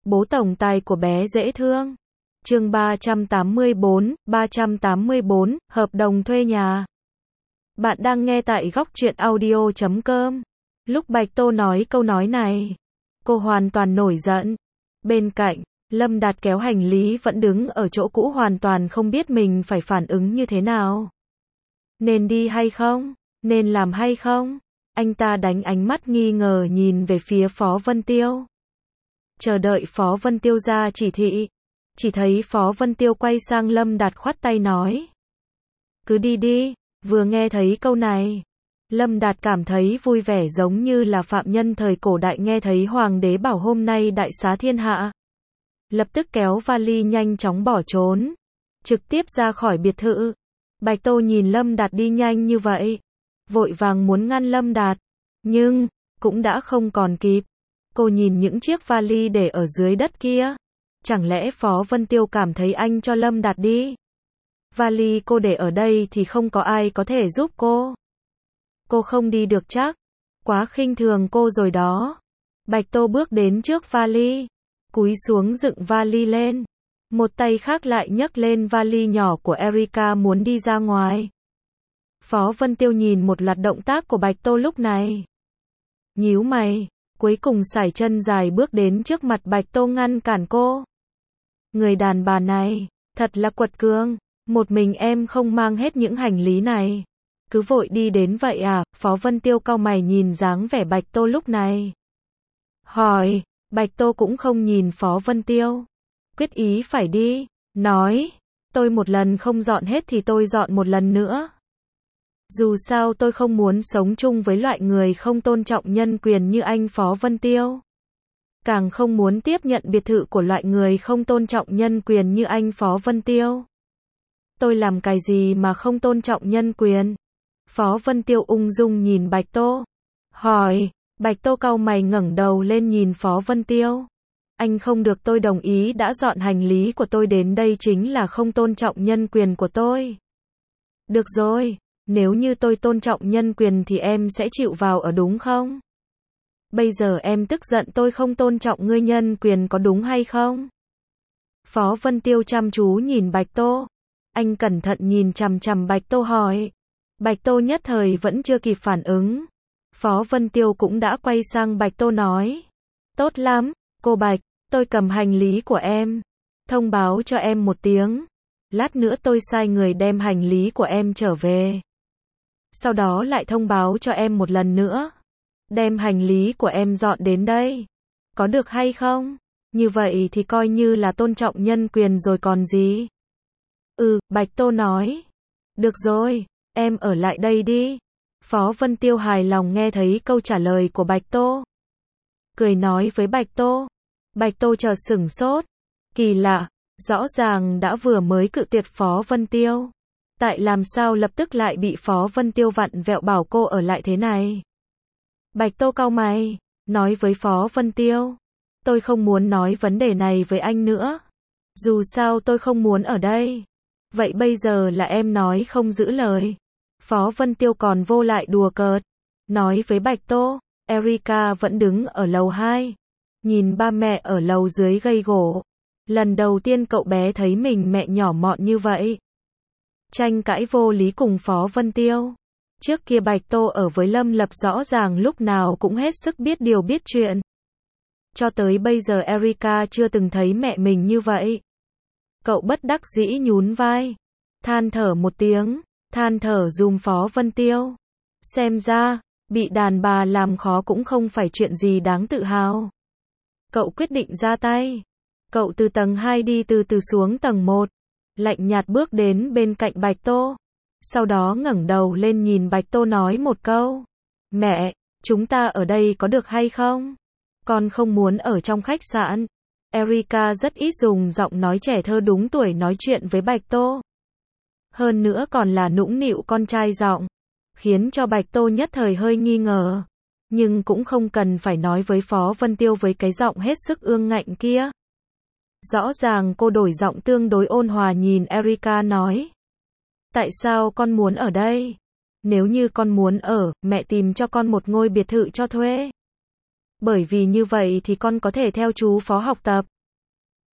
Bố tổng tài của bé dễ thương. Chương 384, hợp đồng thuê nhà. Bạn đang nghe tại góc truyện audio.com. Lúc Bạch Tô nói câu nói này, cô hoàn toàn nổi giận. Bên cạnh, Lâm Đạt kéo hành lý vẫn đứng ở chỗ cũ hoàn toàn không biết mình phải phản ứng như thế nào. Nên đi hay không? Nên làm hay không? Anh ta đánh ánh mắt nghi ngờ nhìn về phía Phó Vân Tiêu. Chờ đợi Phó Vân Tiêu ra chỉ thị. Chỉ thấy Phó Vân Tiêu quay sang Lâm Đạt khoát tay nói. Cứ đi đi. Vừa nghe thấy câu này, Lâm Đạt cảm thấy vui vẻ giống như là phạm nhân thời cổ đại nghe thấy hoàng đế bảo hôm nay đại xá thiên hạ. Lập tức kéo vali nhanh chóng bỏ trốn, trực tiếp ra khỏi biệt thự. Bạch Tô nhìn Lâm Đạt đi nhanh như vậy, vội vàng muốn ngăn Lâm Đạt, nhưng cũng đã không còn kịp. Cô nhìn những chiếc vali để ở dưới đất kia, chẳng lẽ Phó Vân Tiêu cảm thấy anh cho Lâm Đạt đi? Vali cô để ở đây thì không có ai có thể giúp cô. Cô không đi được chắc, quá khinh thường cô rồi đó. Bạch Tô bước đến trước vali, cúi xuống dựng vali lên, một tay khác lại nhấc lên vali nhỏ của Erika muốn đi ra ngoài. Phó Vân Tiêu nhìn một loạt động tác của Bạch Tô lúc này, nhíu mày, cuối cùng sải chân dài bước đến trước mặt Bạch Tô ngăn cản cô. Người đàn bà này, thật là quật cường, một mình em không mang hết những hành lý này, cứ vội đi đến vậy à? Phó Vân Tiêu cau mày nhìn dáng vẻ Bạch Tô lúc này. Hỏi, Bạch Tô cũng không nhìn Phó Vân Tiêu, quyết ý phải đi, nói, tôi một lần không dọn hết thì tôi dọn một lần nữa. Dù sao tôi không muốn sống chung với loại người không tôn trọng nhân quyền như anh Phó Vân Tiêu. Càng không muốn tiếp nhận biệt thự của loại người không tôn trọng nhân quyền như anh Phó Vân Tiêu. Tôi làm cái gì mà không tôn trọng nhân quyền? Phó Vân Tiêu ung dung nhìn Bạch Tô. Hỏi, Bạch Tô cau mày ngẩng đầu lên nhìn Phó Vân Tiêu. Anh không được tôi đồng ý đã dọn hành lý của tôi đến đây chính là không tôn trọng nhân quyền của tôi. Được rồi, nếu như tôi tôn trọng nhân quyền thì em sẽ chịu vào ở đúng không? Bây giờ em tức giận tôi không tôn trọng ngươi nhân quyền có đúng hay không? Phó Vân Tiêu chăm chú nhìn Bạch Tô. Anh cẩn thận nhìn chằm chằm Bạch Tô hỏi. Bạch Tô nhất thời vẫn chưa kịp phản ứng. Phó Vân Tiêu cũng đã quay sang Bạch Tô nói. Tốt lắm, cô Bạch, tôi cầm hành lý của em. Thông báo cho em một tiếng. Lát nữa tôi sai người đem hành lý của em trở về. Sau đó lại thông báo cho em một lần nữa. Đem hành lý của em dọn đến đây. Có được hay không? Như vậy thì coi như là tôn trọng nhân quyền rồi còn gì. Bạch Tô nói. Được rồi, em ở lại đây đi. Phó Vân Tiêu hài lòng nghe thấy câu trả lời của Bạch Tô. Cười nói với Bạch Tô. Bạch Tô chợt sửng sốt. Kỳ lạ, rõ ràng đã vừa mới cự tuyệt Phó Vân Tiêu. Tại làm sao lập tức lại bị Phó Vân Tiêu vặn vẹo bảo cô ở lại thế này? Bạch Tô cau mày, nói với Phó Vân Tiêu. Tôi không muốn nói vấn đề này với anh nữa. Dù sao tôi không muốn ở đây. Vậy bây giờ là em nói không giữ lời. Phó Vân Tiêu còn vô lại đùa cợt. Nói với Bạch Tô, Erika vẫn đứng ở lầu 2. Nhìn ba mẹ ở lầu dưới gây gổ. Lần đầu tiên cậu bé thấy mình mẹ nhỏ mọn như vậy. Tranh cãi vô lý cùng Phó Vân Tiêu. Trước kia Bạch Tô ở với Lâm Lập rõ ràng lúc nào cũng hết sức biết điều biết chuyện. Cho tới bây giờ Erika chưa từng thấy mẹ mình như vậy. Cậu bất đắc dĩ nhún vai. Than thở một tiếng. Than thở dùm Phó Vân Tiêu. Xem ra, bị đàn bà làm khó cũng không phải chuyện gì đáng tự hào. Cậu quyết định ra tay. Cậu từ tầng 2 đi từ từ xuống tầng 1. Lạnh nhạt bước đến bên cạnh Bạch Tô. Sau đó ngẩng đầu lên nhìn Bạch Tô nói một câu. Mẹ, chúng ta ở đây có được hay không? Con không muốn ở trong khách sạn. Erika rất ít dùng giọng nói trẻ thơ đúng tuổi nói chuyện với Bạch Tô. Hơn nữa còn là nũng nịu con trai giọng. Khiến cho Bạch Tô nhất thời hơi nghi ngờ. Nhưng cũng không cần phải nói với Phó Vân Tiêu với cái giọng hết sức ương ngạnh kia. Rõ ràng cô đổi giọng tương đối ôn hòa nhìn Erika nói. Tại sao con muốn ở đây? Nếu như con muốn ở, mẹ tìm cho con một ngôi biệt thự cho thuê. Bởi vì như vậy thì con có thể theo chú Phó học tập.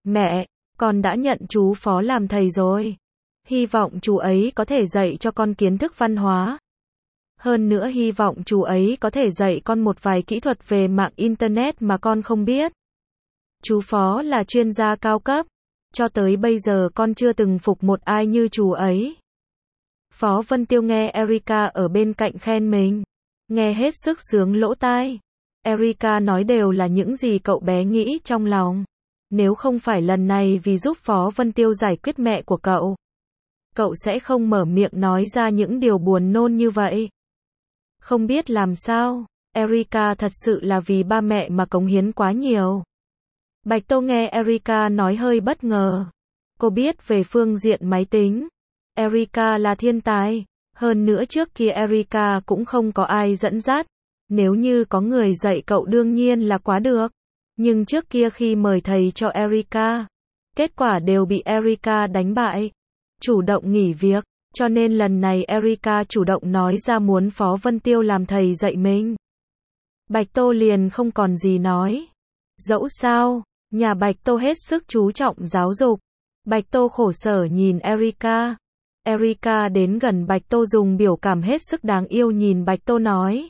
Mẹ, con đã nhận chú Phó làm thầy rồi. Hy vọng chú ấy có thể dạy cho con kiến thức văn hóa. Hơn nữa hy vọng chú ấy có thể dạy con một vài kỹ thuật về mạng Internet mà con không biết. Chú Phó là chuyên gia cao cấp. Cho tới bây giờ con chưa từng phục một ai như chú ấy. Phó Vân Tiêu nghe Erica ở bên cạnh khen mình. Nghe hết sức sướng lỗ tai. Erica nói đều là những gì cậu bé nghĩ trong lòng. Nếu không phải lần này vì giúp Phó Vân Tiêu giải quyết mẹ của cậu sẽ không mở miệng nói ra những điều buồn nôn như vậy. Không biết làm sao, Erica thật sự là vì ba mẹ mà cống hiến quá nhiều. Bạch Tô nghe Erica nói hơi bất ngờ. Cô biết về phương diện máy tính. Erica là thiên tài. Hơn nữa trước kia Erica cũng không có ai dẫn dắt. Nếu như có người dạy cậu đương nhiên là quá được. Nhưng trước kia khi mời thầy cho Erica, kết quả đều bị Erica đánh bại. Chủ động nghỉ việc. Cho nên lần này Erica chủ động nói ra muốn Phó Vân Tiêu làm thầy dạy mình. Bạch Tô liền không còn gì nói. Dẫu sao, nhà Bạch Tô hết sức chú trọng giáo dục. Bạch Tô khổ sở nhìn Erica. Erica đến gần Bạch Tô dùng biểu cảm hết sức đáng yêu nhìn Bạch Tô nói.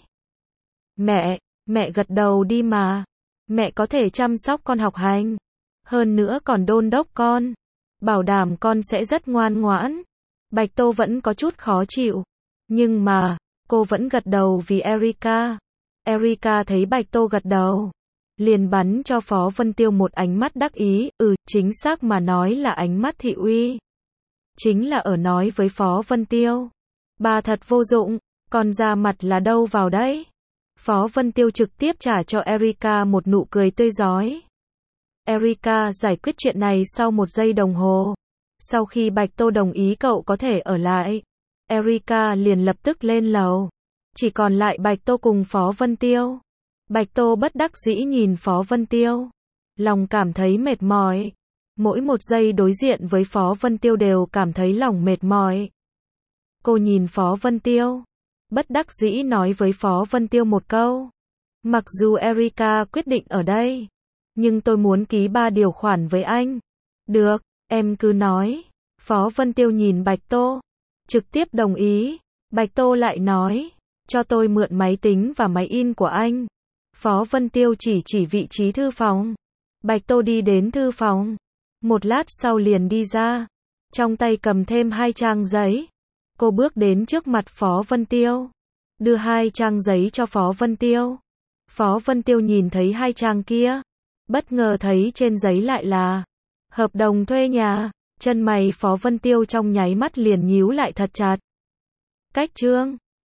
Mẹ gật đầu đi mà. Mẹ có thể chăm sóc con học hành. Hơn nữa còn đôn đốc con. Bảo đảm con sẽ rất ngoan ngoãn. Bạch Tô vẫn có chút khó chịu. Nhưng mà, cô vẫn gật đầu vì Erica. Erica thấy Bạch Tô gật đầu. Liền bắn cho Phó Vân Tiêu một ánh mắt đắc ý. Chính xác mà nói là ánh mắt thị uy. Chính là ở nói với Phó Vân Tiêu. Bà thật vô dụng, con ra mặt là đâu vào đấy. Phó Vân Tiêu trực tiếp trả cho Erica một nụ cười tươi rói. Erica giải quyết chuyện này sau 1 giây đồng hồ. Sau khi Bạch Tô đồng ý cậu có thể ở lại, Erica liền lập tức lên lầu. Chỉ còn lại Bạch Tô cùng Phó Vân Tiêu. Bạch Tô bất đắc dĩ nhìn Phó Vân Tiêu. Lòng cảm thấy mệt mỏi. Mỗi 1 giây đối diện với Phó Vân Tiêu đều cảm thấy lòng mệt mỏi. Cô nhìn Phó Vân Tiêu. Bất đắc dĩ nói với Phó Vân Tiêu một câu. Mặc dù Erica quyết định ở đây, nhưng tôi muốn ký 3 điều khoản với anh. Được, em cứ nói. Phó Vân Tiêu nhìn Bạch Tô. Trực tiếp đồng ý. Bạch Tô lại nói. Cho tôi mượn máy tính và máy in của anh. Phó Vân Tiêu chỉ vị trí thư phòng. Bạch Tô đi đến thư phòng. Một lát sau liền đi ra. Trong tay cầm thêm 2 trang giấy. Cô bước đến trước mặt Phó Vân Tiêu. Đưa 2 trang giấy cho Phó Vân Tiêu. Phó Vân Tiêu nhìn thấy 2 trang kia. Bất ngờ thấy trên giấy lại là hợp đồng thuê nhà. Chân mày Phó Vân Tiêu trong nháy mắt liền nhíu lại thật chặt. Cách chương